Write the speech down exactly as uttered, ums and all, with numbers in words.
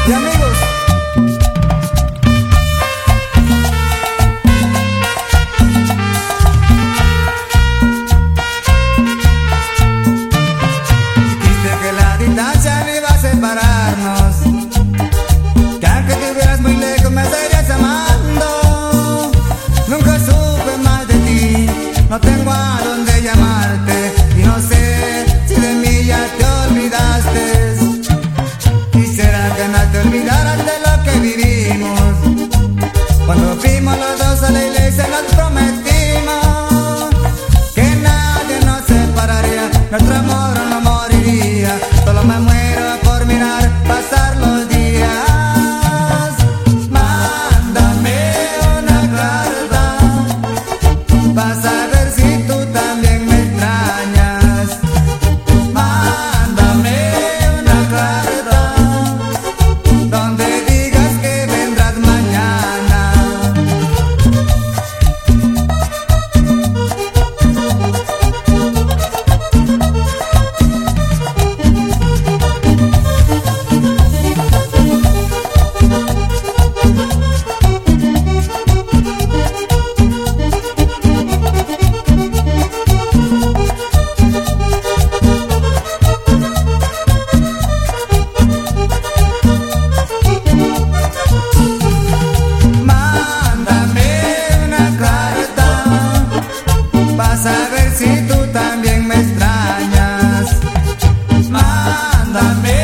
Y amigos, dijiste que la distancia no iba a separarnos, que aunque estuvieras muy lejos me seguirías amando. Nunca supe más de ti, no tengo a dónde llamarte y no sé si de mí ya te olvidaste. Quisiera que no te olvidaras de lo que vivimos. Cuando fuimos los dos a la iglesia nos prometimos que nadie nos separaría, nuestro amor no moriría. Solo me muero por mirar pasar los días. Mándame una carta para saber si tú también me extrañas. Mándame una carta donde digas que vendrás mañana. Para saber si tú también me extrañas. Mándame